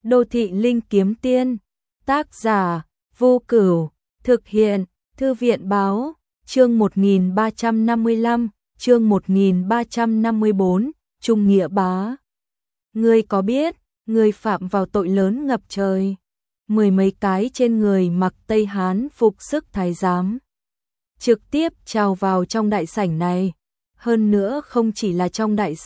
Đô thị linh kiếm tiên, tác giả, Vô Cửu, thực hiện, Thư viện báo, chương 1355, chương 1354, Trung Nghĩa Bá. Ngươi có biết, ngươi phạm vào tội lớn ngập trời. Mười mấy cái trên người mặc Tây Hán phục sức thái giám. Trực tiếp trào vào trong đại sảnh này. Hơn nữa không chỉ là trong đại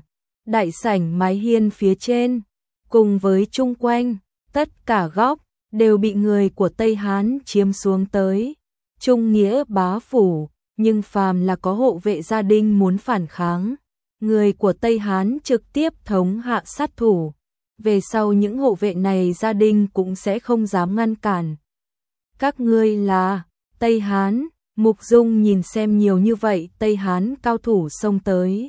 sảnh mái hiên phía trên, cùng với chung quanh, tất cả góc, đều bị người của Tây Hán chiếm xuống tới. Trung Nghĩa Bá phủ, nhưng phàm là có hộ vệ gia đình muốn phản kháng, người của Tây Hán trực tiếp thống hạ sát thủ. Về sau những hộ vệ này gia đình cũng sẽ không dám ngăn cản. Các ngươi là Tây Hán. Mục Dung nhìn xem nhiều như vậy Tây Hán cao thủ xông tới,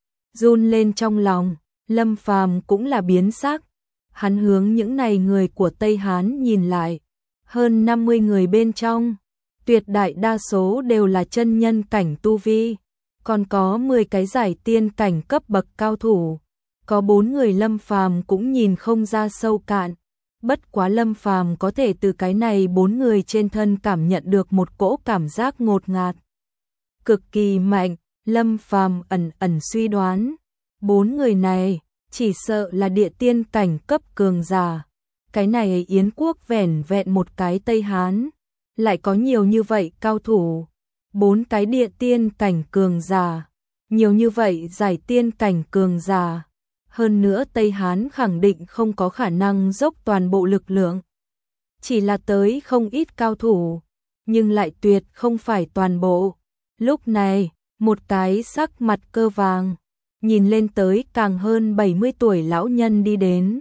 run lên trong lòng. Lâm Phàm cũng là biến sắc. Hắn hướng những này người của Tây Hán nhìn lại, hơn 50 người bên trong, tuyệt đại đa số đều là chân nhân cảnh tu vi, còn có 10 cái giải tiên cảnh cấp bậc cao thủ, có 4 người Lâm Phàm cũng nhìn không ra sâu cạn. Bất quá Lâm Phàm có thể từ cái này 4 người trên thân cảm nhận được một cỗ cảm giác ngột ngạt cực kỳ mạnh. Lâm Phàm ẩn suy đoán, 4 người này chỉ sợ là địa tiên cảnh cấp cường giả. Cái này Yến quốc vẻn vẹn một cái Tây Hán, lại có nhiều như vậy cao thủ, 4 cái địa tiên cảnh cường giả, nhiều như vậy giải tiên cảnh cường giả. Hơn nữa Tây Hán khẳng định không có khả năng dốc toàn bộ lực lượng. Chỉ là tới không ít cao thủ, nhưng lại tuyệt không phải toàn bộ. Lúc này, một cái sắc mặt cơ vàng, nhìn lên tới càng hơn 70 tuổi lão nhân đi đến.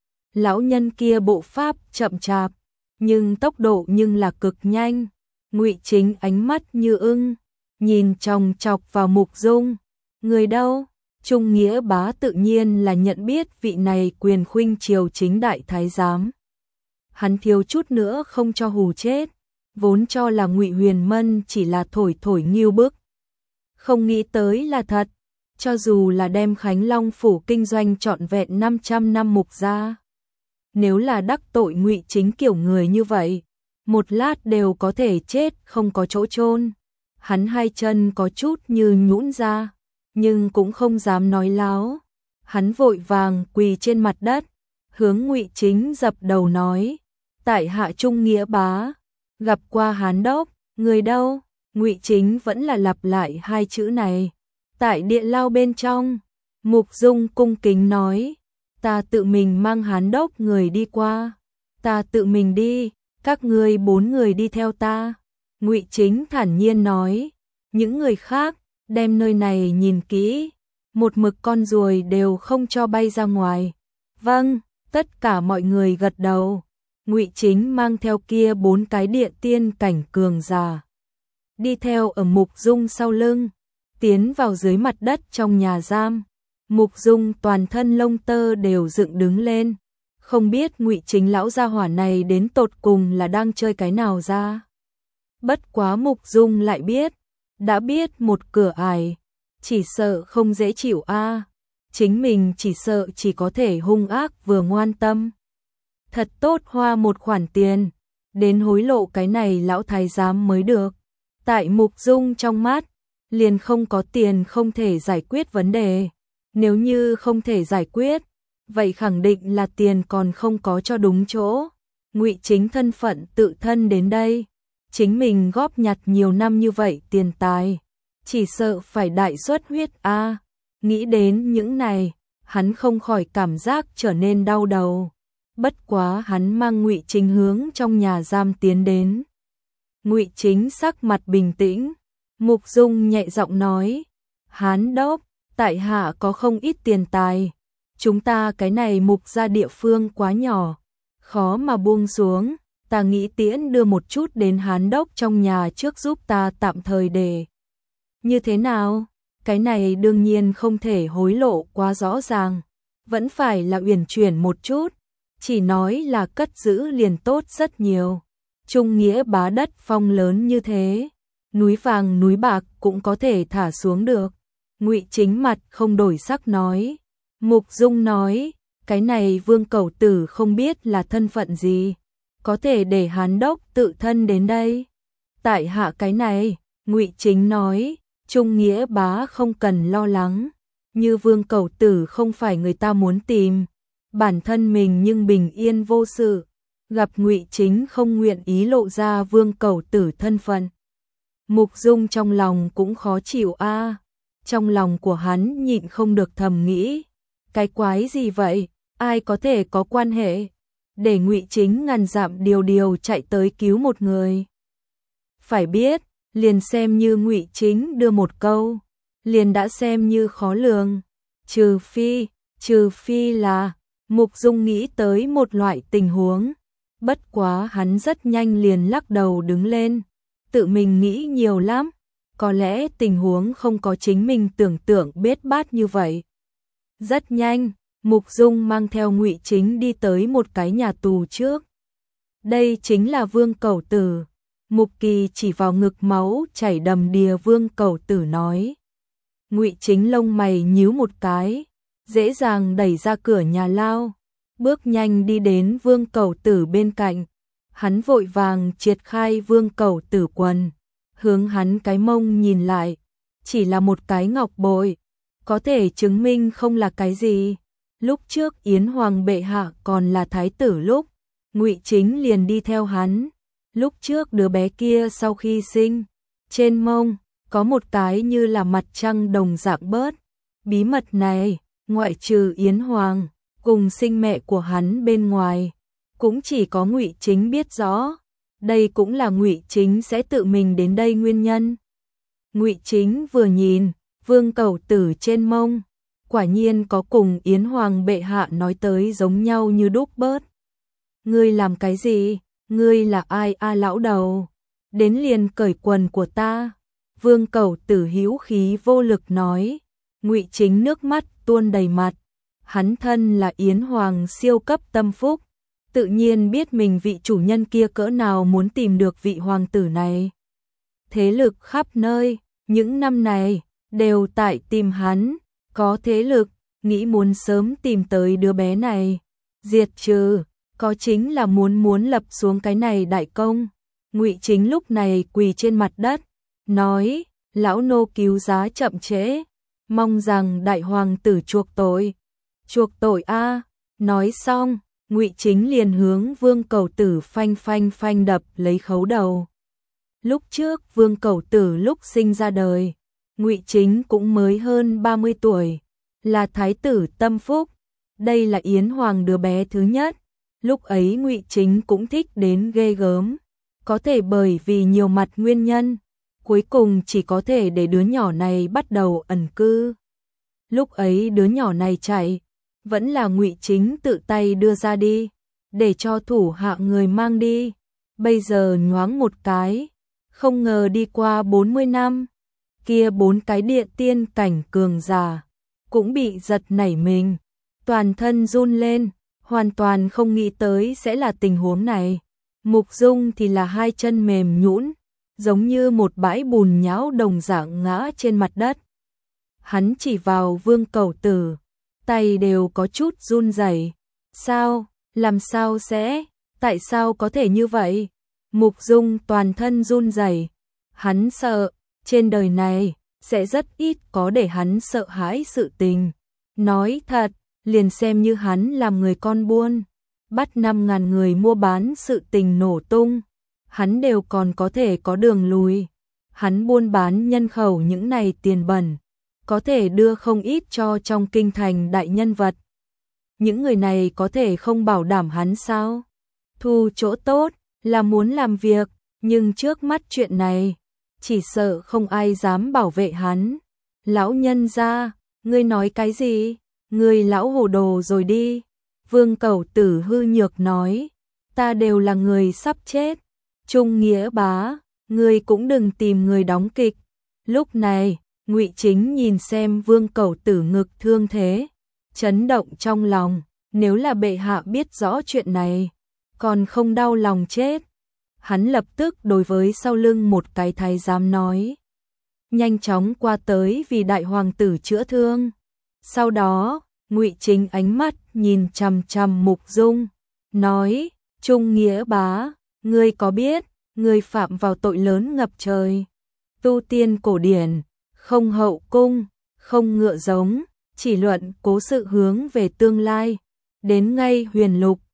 Lão nhân kia bộ pháp chậm chạp, nhưng tốc độ nhưng là cực nhanh. Ngụy Chính ánh mắt như ưng, nhìn chòng chọc vào Mục Dung. Người đâu? Trung Nghĩa Bá tự nhiên là nhận biết vị này quyền khuynh triều chính đại thái giám. Hắn thiếu chút nữa không cho hù chết, vốn cho là Ngụy Huyền Mân chỉ là thổi nghiêu bức. Không nghĩ tới là thật, cho dù là đem Khánh Long phủ kinh doanh trọn vẹn 500 năm Mục gia. Nếu là đắc tội Ngụy Chính kiểu người như vậy, một lát đều có thể chết không có chỗ chôn. Hắn hai chân có chút như nhũn ra, nhưng cũng không dám nói láo. Hắn vội vàng quỳ trên mặt đất, hướng Ngụy Chính dập đầu nói: "Tại hạ Trung Nghĩa Bá, gặp qua Hán đốc." Người đâu? Ngụy Chính vẫn là lặp lại hai chữ này. Tại địa lao bên trong, Mục Dung cung kính nói: "Ta tự mình mang Hán đốc người đi qua." "Ta tự mình đi, các ngươi 4 người đi theo ta." Ngụy Chính thản nhiên nói. Những người khác đem nơi này nhìn kỹ, một mực con ruồi đều không cho bay ra ngoài. Vâng, tất cả mọi người gật đầu. Ngụy Chính mang theo kia 4 cái địa tiên cảnh cường giả, đi theo ở Mục Dung sau lưng, tiến vào dưới mặt đất trong nhà giam. Mục Dung toàn thân lông tơ đều dựng đứng lên, không biết Ngụy Chính lão gia hỏa này đến tột cùng là đang chơi cái nào ra. Bất quá Mục Dung lại biết, đã biết một cửa ải, chỉ sợ không dễ chịu a. Chính mình chỉ sợ chỉ có thể hung ác vừa ngoan tâm. Thật tốt hoa một khoản tiền, đến hối lộ cái này lão thái giám mới được. Tại Mục Dung trong mắt, liền không có tiền không thể giải quyết vấn đề. Nếu như không thể giải quyết, vậy khẳng định là tiền còn không có cho đúng chỗ. Ngụy Chính thân phận tự thân đến đây, chính mình góp nhặt nhiều năm như vậy tiền tài, chỉ sợ phải đại xuất huyết a. Nghĩ đến những này, hắn không khỏi cảm giác trở nên đau đầu. Bất quá hắn mang Ngụy Chính hướng trong nhà giam tiến đến. Ngụy Chính sắc mặt bình tĩnh, Mục Dung nhẹ giọng nói: "Hán đốc, tại hạ có không ít tiền tài, chúng ta cái này Mục gia địa phương quá nhỏ, khó mà buông xuống. Ta nghĩ tiễn đưa một chút đến Hán đốc trong nhà trước giúp ta tạm thời để." Như thế nào? Cái này đương nhiên không thể hối lộ quá rõ ràng, vẫn phải là uyển chuyển một chút, chỉ nói là cất giữ liền tốt rất nhiều. Trung Nghĩa Bá đất phong lớn như thế, núi vàng núi bạc cũng có thể thả xuống được. Ngụy Chính mặt không đổi sắc nói. Mục Dung nói: cái này Vương Cẩu Tử không biết là thân phận gì, có thể để Hán đốc tự thân đến đây. Tại hạ cái này, Ngụy Chính nói, Trung Nghĩa bá không cần lo lắng, như Vương Cẩu Tử không phải người ta muốn tìm, bản thân mình nhưng bình yên vô sự. Gặp Ngụy Chính không nguyện ý lộ ra Vương Cẩu Tử thân phận, Mục Dung trong lòng cũng khó chịu a. Trong lòng của hắn nhịn không được thầm nghĩ, cái quái gì vậy, ai có thể có quan hệ để Ngụy Chính ngàn dặm điều chạy tới cứu một người. Phải biết, liền xem như Ngụy Chính đưa một câu, liền đã xem như khó lường, trừ phi là Mục Dung nghĩ tới một loại tình huống, bất quá hắn rất nhanh liền lắc đầu đứng lên, tự mình nghĩ nhiều lắm, có lẽ tình huống không có chính mình tưởng tượng bết bát như vậy. Rất nhanh, Mục Dung mang theo Ngụy Chính đi tới một cái nhà tù trước. Đây chính là Vương Cẩu Tử. Mục Kỳ chỉ vào ngực máu chảy đầm đìa Vương Cẩu Tử nói. Ngụy Chính lông mày nhíu một cái, dễ dàng đẩy ra cửa nhà lao, bước nhanh đi đến Vương Cẩu Tử bên cạnh. Hắn vội vàng triệt khai Vương Cẩu Tử quần, hướng hắn cái mông nhìn lại, chỉ là một cái ngọc bội, có thể chứng minh không là cái gì. Lúc trước Yến Hoàng bệ hạ còn là thái tử lúc, Ngụy Chính liền đi theo hắn. Lúc trước đứa bé kia sau khi sinh, trên mông có một cái như là mặt trăng đồng dạng bớt. Bí mật này, ngoại trừ Yến Hoàng cùng sinh mẹ của hắn bên ngoài, cũng chỉ có Ngụy Chính biết rõ. Đây cũng là Ngụy Chính sẽ tự mình đến đây nguyên nhân. Ngụy Chính vừa nhìn, Vương Cẩu Tử trên mông, quả nhiên có cùng Yến Hoàng bệ hạ nói tới giống nhau như đúc bớt. Ngươi làm cái gì? Ngươi là ai a lão đầu? Đến liền cởi quần của ta. Vương Cẩu Tử hữu khí vô lực nói. Ngụy Chính nước mắt tuôn đầy mặt. Hắn thân là Yến Hoàng siêu cấp tâm phúc, tự nhiên biết mình vị chủ nhân kia cỡ nào muốn tìm được vị hoàng tử này. Thế lực khắp nơi, những năm này, đều tại tìm hắn, có thế lực, nghĩ muốn sớm tìm tới đứa bé này, diệt trừ, có chính là muốn lập xuống cái này đại công. Ngụy Chính lúc này quỳ trên mặt đất, nói, lão nô cứu giá chậm trễ, mong rằng đại hoàng tử chuộc tội. Chuộc tội a. Nói xong, Ngụy Chính liền hướng Vương Cẩu Tử phanh đập lấy khấu đầu. Lúc trước Vương Cẩu Tử lúc sinh ra đời, Ngụy Chính cũng mới hơn 30 tuổi, là thái tử tâm phúc, đây là Yến Hoàng đứa bé thứ nhất. Lúc ấy Ngụy Chính cũng thích đến ghê gớm, có thể bởi vì nhiều mặt nguyên nhân, cuối cùng chỉ có thể để đứa nhỏ này bắt đầu ẩn cư. Lúc ấy đứa nhỏ này chạy, vẫn là Ngụy Chính tự tay đưa ra đi, để cho thủ hạ người mang đi. Bây giờ nhoáng một cái, không ngờ đi qua 40 năm, kia 4 cái địa tiên cảnh cường giả cũng bị giật nảy mình, toàn thân run lên, hoàn toàn không nghĩ tới sẽ là tình huống này. Mục Dung thì là hai chân mềm nhũn, giống như một bãi bùn nhão đồng dạng ngã trên mặt đất. Hắn chỉ vào Vương Cẩu Tử, tay đều có chút run rẩy. Sao? Làm sao sẽ? Tại sao có thể như vậy? Mục Dung toàn thân run rẩy, hắn sợ, trên đời này sẽ rất ít có để hắn sợ hãi sự tình. Nói thật, liền xem như hắn làm người con buôn, bắt 5.000 người mua bán sự tình nổ tung, hắn đều còn có thể có đường lùi. Hắn buôn bán nhân khẩu những này tiền bẩn, có thể đưa không ít cho trong kinh thành đại nhân vật. Những người này có thể không bảo đảm hắn sao? Thu chỗ tốt là muốn làm việc, nhưng trước mắt chuyện này, chỉ sợ không ai dám bảo vệ hắn. Lão nhân gia, ngươi nói cái gì? Ngươi lão hồ đồ rồi đi. Vương Cẩu Tử hư nhược nói, ta đều là người sắp chết. Trung Nghĩa bá, ngươi cũng đừng tìm người đóng kịch. Lúc này, Ngụy Chính nhìn xem Vương Cẩu Tử ngực thương thế, chấn động trong lòng, nếu là bệ hạ biết rõ chuyện này, còn không đau lòng chết. Hắn lập tức đối với sau lưng một cái thái giám nói, nhanh chóng qua tới vì đại hoàng tử chữa thương. Sau đó, Ngụy Chính ánh mắt nhìn chằm chằm Mục Dung, nói: "Trung Nghĩa bá, ngươi có biết, ngươi phạm vào tội lớn ngập trời. Tu tiên cổ điển, không hậu cung, không ngựa giống, chỉ luận cố sự hướng về tương lai, đến ngay huyền lục,